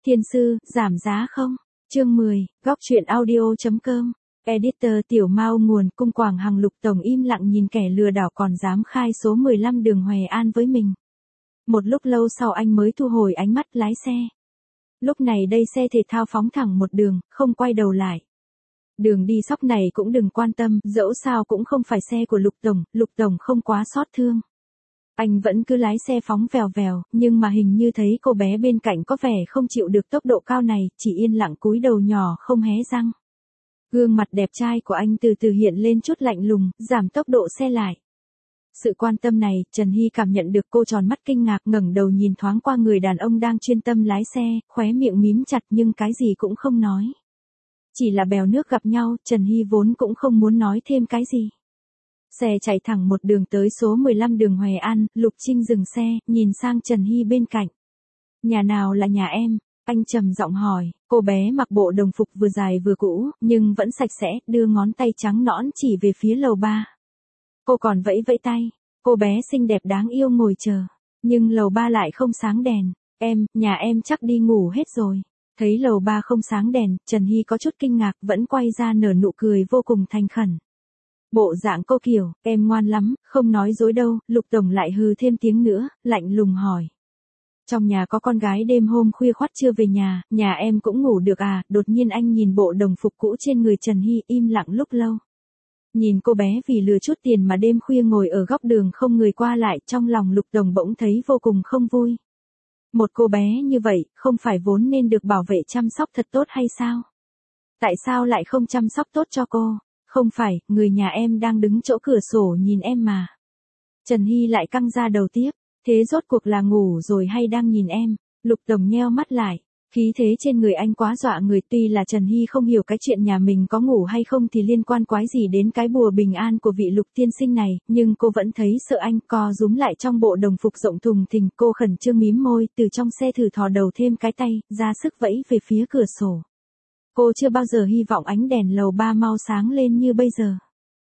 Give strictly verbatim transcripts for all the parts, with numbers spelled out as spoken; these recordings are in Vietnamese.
Thiên sư, giảm giá không? Chương mười, góc truyện audio.com. Editor Tiểu Mao nguồn cung Quảng Hằng. Lục Tổng im lặng nhìn kẻ lừa đảo còn dám khai số mười lăm đường Hoè An với mình. Một lúc lâu sau anh mới thu hồi ánh mắt lái xe. Lúc này đây xe thể thao phóng thẳng một đường, không quay đầu lại. Đường đi sóc này cũng đừng quan tâm, dẫu sao cũng không phải xe của Lục Tổng, Lục Tổng không quá xót thương. Anh vẫn cứ lái xe phóng vèo vèo, nhưng mà hình như thấy cô bé bên cạnh có vẻ không chịu được tốc độ cao này, chỉ yên lặng cúi đầu nhỏ không hé răng. Gương mặt đẹp trai của anh từ từ hiện lên chút lạnh lùng, giảm tốc độ xe lại. Sự quan tâm này, Trần Hy cảm nhận được. Cô tròn mắt kinh ngạc, ngẩng đầu nhìn thoáng qua người đàn ông đang chuyên tâm lái xe, khóe miệng mím chặt nhưng cái gì cũng không nói. Chỉ là bèo nước gặp nhau, Trần Hy vốn cũng không muốn nói thêm cái gì. Xe chạy thẳng một đường tới số mười lăm đường Hoè An. Lục Trinh dừng xe, nhìn sang Trần Hy bên cạnh. Nhà nào là nhà em? Anh trầm giọng hỏi. Cô bé mặc bộ đồng phục vừa dài vừa cũ, nhưng vẫn sạch sẽ, đưa ngón tay trắng nõn chỉ về phía lầu ba. Cô còn vẫy vẫy tay. Cô bé xinh đẹp đáng yêu ngồi chờ. Nhưng lầu ba lại không sáng đèn. Em, nhà em chắc đi ngủ hết rồi. Thấy lầu ba không sáng đèn, Trần Hy có chút kinh ngạc, vẫn quay ra nở nụ cười vô cùng thành khẩn. Bộ dạng cô kiểu, em ngoan lắm, không nói dối đâu. Lục Tổng lại hừ thêm tiếng nữa, lạnh lùng hỏi. Trong nhà có con gái đêm hôm khuya khoắt chưa về nhà, nhà em cũng ngủ được à? Đột nhiên anh nhìn bộ đồng phục cũ trên người Trần Hy, im lặng lúc lâu. Nhìn cô bé vì lừa chút tiền mà đêm khuya ngồi ở góc đường không người qua lại, trong lòng Lục Tổng bỗng thấy vô cùng không vui. Một cô bé như vậy, không phải vốn nên được bảo vệ chăm sóc thật tốt hay sao? Tại sao lại không chăm sóc tốt cho cô? Không phải, người nhà em đang đứng chỗ cửa sổ nhìn em mà. Trần Hy lại căng ra đầu tiếp. Thế rốt cuộc là ngủ rồi hay đang nhìn em? Lục Tổng nheo mắt lại. Khí thế trên người anh quá dọa người. Tuy là Trần Hy không hiểu cái chuyện nhà mình có ngủ hay không thì liên quan quái gì đến cái bùa bình an của vị Lục tiên sinh này, nhưng cô vẫn thấy sợ. Anh co rúm lại trong bộ đồng phục rộng thùng thình. Cô khẩn trương mím môi, từ trong xe thử thò đầu thêm cái tay, ra sức vẫy về phía cửa sổ. Cô chưa bao giờ hy vọng ánh đèn lầu ba mau sáng lên như bây giờ.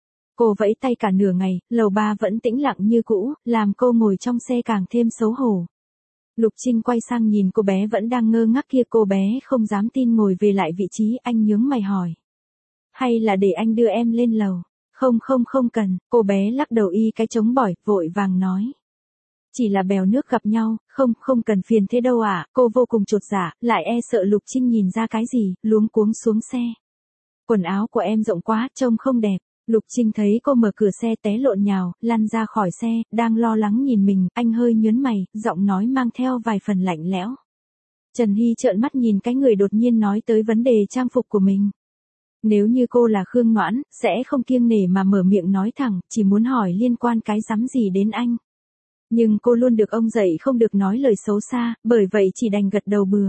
Cô vẫy tay cả nửa ngày, lầu ba vẫn tĩnh lặng như cũ, làm cô ngồi trong xe càng thêm xấu hổ. Lục Trinh quay sang nhìn cô bé vẫn đang ngơ ngác kia. Cô bé không dám tin ngồi về lại vị trí. Anh nhướng mày hỏi. Hay là để anh đưa em lên lầu? Không không không cần. Cô bé lắc đầu y cái chống bỏi, vội vàng nói. Chỉ là bèo nước gặp nhau, không không cần phiền thế đâu ạ. À. Cô vô cùng chột dạ, lại e sợ Lục Trinh nhìn ra cái gì, luống cuống xuống xe. Quần áo của em rộng quá, trông không đẹp. Lục Trinh thấy cô mở cửa xe té lộn nhào, lăn ra khỏi xe, đang lo lắng nhìn mình, anh hơi nhớn mày, giọng nói mang theo vài phần lạnh lẽo. Trần Hy trợn mắt nhìn cái người đột nhiên nói tới vấn đề trang phục của mình. Nếu như cô là Khương Noãn, sẽ không kiêng nể mà mở miệng nói thẳng, chỉ muốn hỏi liên quan cái rắm gì đến anh. Nhưng cô luôn được ông dạy không được nói lời xấu xa, bởi vậy chỉ đành gật đầu bừa.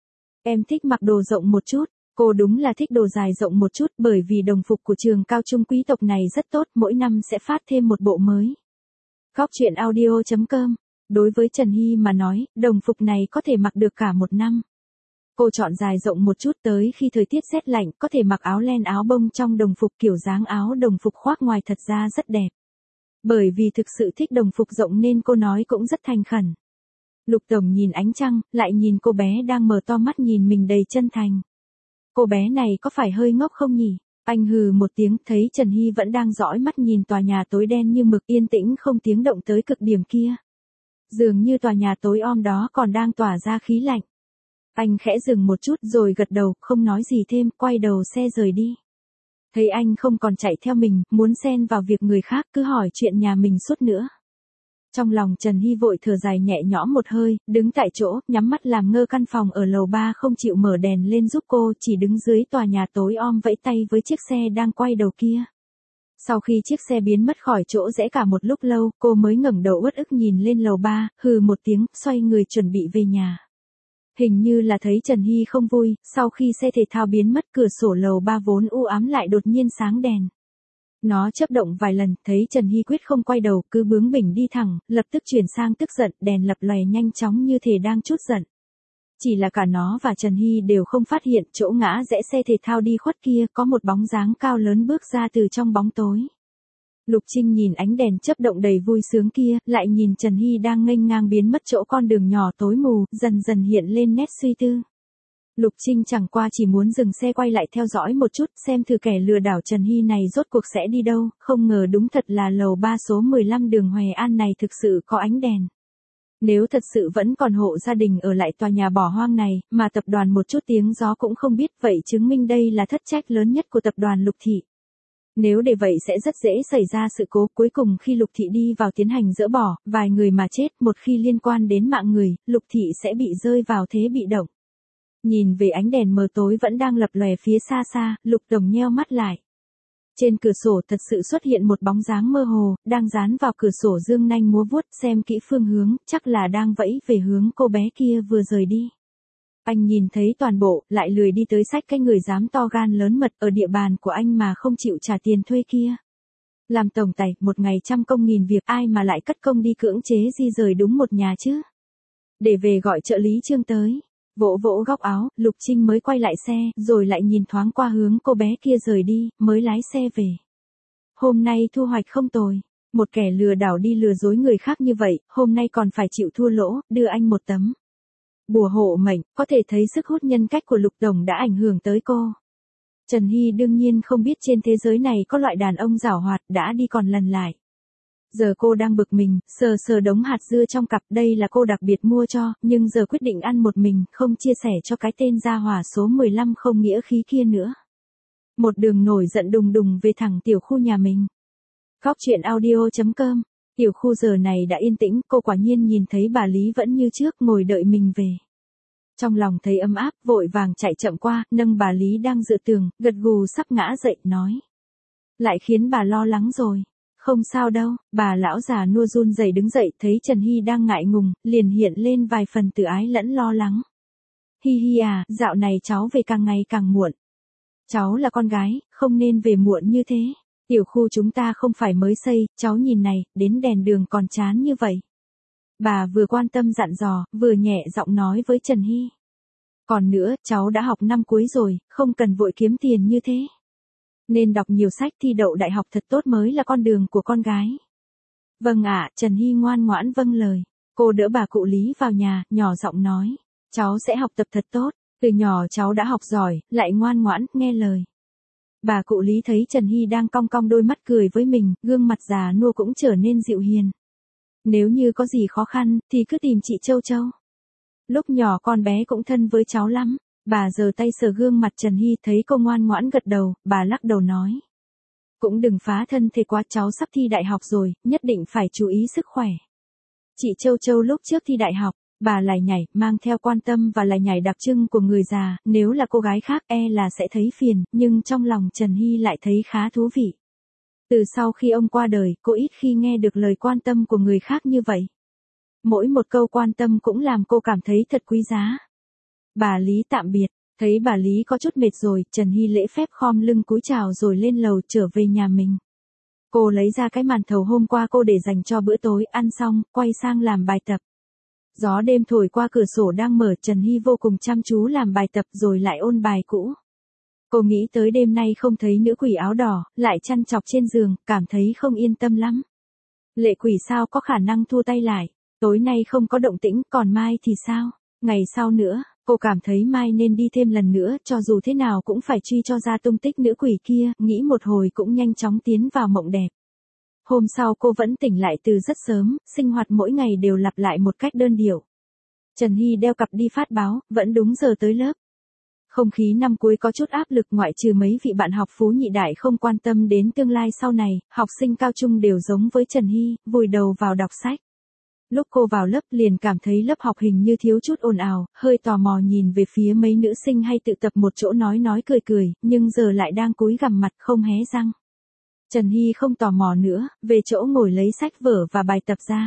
Em thích mặc đồ rộng một chút. Cô đúng là thích đồ dài rộng một chút, bởi vì đồng phục của trường cao trung quý tộc này rất tốt, mỗi năm sẽ phát thêm một bộ mới. Góc truyện audio.com. Đối với Trần Hy mà nói, đồng phục này có thể mặc được cả một năm. Cô chọn dài rộng một chút, tới khi thời tiết rét lạnh, có thể mặc áo len áo bông trong đồng phục. Kiểu dáng áo đồng phục khoác ngoài thật ra rất đẹp. Bởi vì thực sự thích đồng phục rộng nên cô nói cũng rất thành khẩn. Lục Tổng nhìn ánh trăng, lại nhìn cô bé đang mở to mắt nhìn mình đầy chân thành. Cô bé này có phải hơi ngốc không nhỉ? Anh hừ một tiếng, thấy Trần Hy vẫn đang dõi mắt nhìn tòa nhà tối đen như mực yên tĩnh không tiếng động tới cực điểm kia. Dường như tòa nhà tối om đó còn đang tỏa ra khí lạnh. Anh khẽ dừng một chút rồi gật đầu, không nói gì thêm, quay đầu xe rời đi. Thấy anh không còn chạy theo mình, muốn xen vào việc người khác, cứ hỏi chuyện nhà mình suốt nữa. Trong lòng Trần Hy vội thở dài nhẹ nhõm một hơi, đứng tại chỗ, nhắm mắt làm ngơ. Căn phòng ở lầu ba không chịu mở đèn lên giúp cô, chỉ đứng dưới tòa nhà tối om vẫy tay với chiếc xe đang quay đầu kia. Sau khi chiếc xe biến mất khỏi chỗ rẽ cả một lúc lâu, cô mới ngẩng đầu uất ức nhìn lên lầu ba, hừ một tiếng, xoay người chuẩn bị về nhà. Hình như là thấy Trần Hy không vui, sau khi xe thể thao biến mất, cửa sổ lầu ba vốn u ám lại đột nhiên sáng đèn. Nó chớp động vài lần, thấy Trần Hy quyết không quay đầu, cứ bướng bỉnh đi thẳng, lập tức chuyển sang tức giận, đèn lập lòe nhanh chóng như thể đang trút giận. Chỉ là cả nó và Trần Hy đều không phát hiện chỗ ngã rẽ xe thể thao đi khuất kia, có một bóng dáng cao lớn bước ra từ trong bóng tối. Lục Trinh nhìn ánh đèn chớp động đầy vui sướng kia, lại nhìn Trần Hy đang nghênh ngang biến mất chỗ con đường nhỏ tối mù, dần dần hiện lên nét suy tư. Lục Trinh chẳng qua chỉ muốn dừng xe quay lại theo dõi một chút, xem thử kẻ lừa đảo Trần Hy này rốt cuộc sẽ đi đâu, không ngờ đúng thật là lầu ba số mười lăm đường Hoè An này thực sự có ánh đèn. Nếu thật sự vẫn còn hộ gia đình ở lại tòa nhà bỏ hoang này, mà tập đoàn một chút tiếng gió cũng không biết, vậy chứng minh đây là thất trách lớn nhất của tập đoàn Lục Thị. Nếu để vậy sẽ rất dễ xảy ra sự cố, cuối cùng khi Lục Thị đi vào tiến hành dỡ bỏ, vài người mà chết, một khi liên quan đến mạng người, Lục Thị sẽ bị rơi vào thế bị động. Nhìn về ánh đèn mờ tối vẫn đang lập lòe phía xa xa, Lục Tổng nheo mắt lại. Trên cửa sổ thật sự xuất hiện một bóng dáng mơ hồ, đang dán vào cửa sổ dương nanh múa vuốt, xem kỹ phương hướng, chắc là đang vẫy về hướng cô bé kia vừa rời đi. Anh nhìn thấy toàn bộ, lại lười đi tới xách cái người dám to gan lớn mật ở địa bàn của anh mà không chịu trả tiền thuê kia. Làm tổng tài, một ngày trăm công nghìn việc, ai mà lại cất công đi cưỡng chế di rời đúng một nhà chứ. Để về gọi trợ lý Trương tới. Vỗ vỗ góc áo, Lục Trinh mới quay lại xe, rồi lại nhìn thoáng qua hướng cô bé kia rời đi, mới lái xe về. Hôm nay thu hoạch không tồi. Một kẻ lừa đảo đi lừa dối người khác như vậy, hôm nay còn phải chịu thua lỗ, đưa anh một tấm bùa hộ mệnh, có thể thấy sức hút nhân cách của Lục Tổng đã ảnh hưởng tới cô. Trần Hy đương nhiên không biết trên thế giới này có loại đàn ông giảo hoạt đã đi còn lần lại. Giờ cô đang bực mình, sờ sờ đống hạt dưa trong cặp, đây là cô đặc biệt mua cho, nhưng giờ quyết định ăn một mình, không chia sẻ cho cái tên gia hỏa số mười lăm không nghĩa khí kia nữa. Một đường nổi giận đùng đùng về thẳng tiểu khu nhà mình. Góc truyện audio chấm com. Tiểu khu giờ này đã yên tĩnh, cô quả nhiên nhìn thấy bà Lý vẫn như trước ngồi đợi mình về. Trong lòng thấy ấm áp, vội vàng chạy chậm qua, nâng bà Lý đang dựa tường, gật gù sắp ngã dậy, nói. Lại khiến bà lo lắng rồi. Không sao đâu, bà lão già nua run rẩy đứng dậy, thấy Trần Hy đang ngại ngùng, liền hiện lên vài phần tự ái lẫn lo lắng. Hi hi à, dạo này cháu về càng ngày càng muộn. Cháu là con gái, không nên về muộn như thế. Tiểu khu chúng ta không phải mới xây, cháu nhìn này, đến đèn đường còn chán như vậy. Bà vừa quan tâm dặn dò, vừa nhẹ giọng nói với Trần Hy. Còn nữa, cháu đã học năm cuối rồi, không cần vội kiếm tiền như thế. Nên đọc nhiều sách, thi đậu đại học thật tốt mới là con đường của con gái. Vâng ạ, Trần Hy ngoan ngoãn vâng lời. Cô đỡ bà cụ Lý vào nhà, nhỏ giọng nói. Cháu sẽ học tập thật tốt, từ nhỏ cháu đã học giỏi, lại ngoan ngoãn, nghe lời. Bà cụ Lý thấy Trần Hy đang cong cong đôi mắt cười với mình, gương mặt già nua cũng trở nên dịu hiền. Nếu như có gì khó khăn, thì cứ tìm chị Châu Châu. Lúc nhỏ con bé cũng thân với cháu lắm. Bà giơ tay sờ gương mặt Trần Hy, thấy cô ngoan ngoãn gật đầu, bà lắc đầu nói. Cũng đừng phá thân thế quá, cháu sắp thi đại học rồi, nhất định phải chú ý sức khỏe. Chị Châu Châu lúc trước thi đại học, bà lải nhải, mang theo quan tâm và lải nhải đặc trưng của người già, nếu là cô gái khác e là sẽ thấy phiền, nhưng trong lòng Trần Hy lại thấy khá thú vị. Từ sau khi ông qua đời, cô ít khi nghe được lời quan tâm của người khác như vậy. Mỗi một câu quan tâm cũng làm cô cảm thấy thật quý giá. Bà Lý tạm biệt, thấy bà Lý có chút mệt rồi, Trần Hy lễ phép khom lưng cúi chào rồi lên lầu trở về nhà mình. Cô lấy ra cái màn thầu hôm qua cô để dành cho bữa tối, ăn xong, quay sang làm bài tập. Gió đêm thổi qua cửa sổ đang mở, Trần Hy vô cùng chăm chú làm bài tập rồi lại ôn bài cũ. Cô nghĩ tới đêm nay không thấy nữ quỷ áo đỏ, lại chăn chọc trên giường, cảm thấy không yên tâm lắm. Lệ quỷ sao có khả năng thua tay lại, tối nay không có động tĩnh, còn mai thì sao, ngày sau nữa. Cô cảm thấy mai nên đi thêm lần nữa, cho dù thế nào cũng phải truy cho ra tung tích nữ quỷ kia, nghĩ một hồi cũng nhanh chóng tiến vào mộng đẹp. Hôm sau cô vẫn tỉnh lại từ rất sớm, sinh hoạt mỗi ngày đều lặp lại một cách đơn điệu. Trần Hy đeo cặp đi phát báo, vẫn đúng giờ tới lớp. Không khí năm cuối có chút áp lực, ngoại trừ mấy vị bạn học phú nhị đại không quan tâm đến tương lai sau này, học sinh cao trung đều giống với Trần Hy, vùi đầu vào đọc sách. Lúc cô vào lớp liền cảm thấy lớp học hình như thiếu chút ồn ào, hơi tò mò nhìn về phía mấy nữ sinh hay tự tập một chỗ nói nói cười cười, nhưng giờ lại đang cúi gằm mặt không hé răng. Trần Hy không tò mò nữa, về chỗ ngồi lấy sách vở và bài tập ra.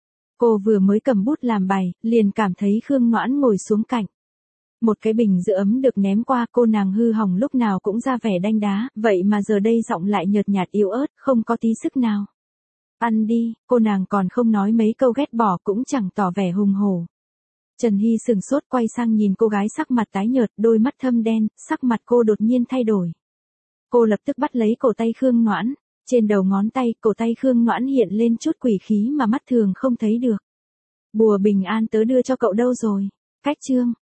Cô vừa mới cầm bút làm bài, liền cảm thấy Khương Noãn ngồi xuống cạnh. Một cái bình giữ ấm được ném qua, cô nàng hư hỏng lúc nào cũng ra vẻ đanh đá, vậy mà giờ đây giọng lại nhợt nhạt yếu ớt, không có tí sức nào. Ăn đi, cô nàng còn không nói mấy câu ghét bỏ, cũng chẳng tỏ vẻ hùng hổ. Trần Hy sừng sốt quay sang nhìn cô gái sắc mặt tái nhợt, đôi mắt thâm đen, sắc mặt cô đột nhiên thay đổi. Cô lập tức bắt lấy cổ tay Khương Noãn, trên đầu ngón tay, cổ tay Khương Noãn hiện lên chút quỷ khí mà mắt thường không thấy được. Bùa bình an tớ đưa cho cậu đâu rồi? Cách chương.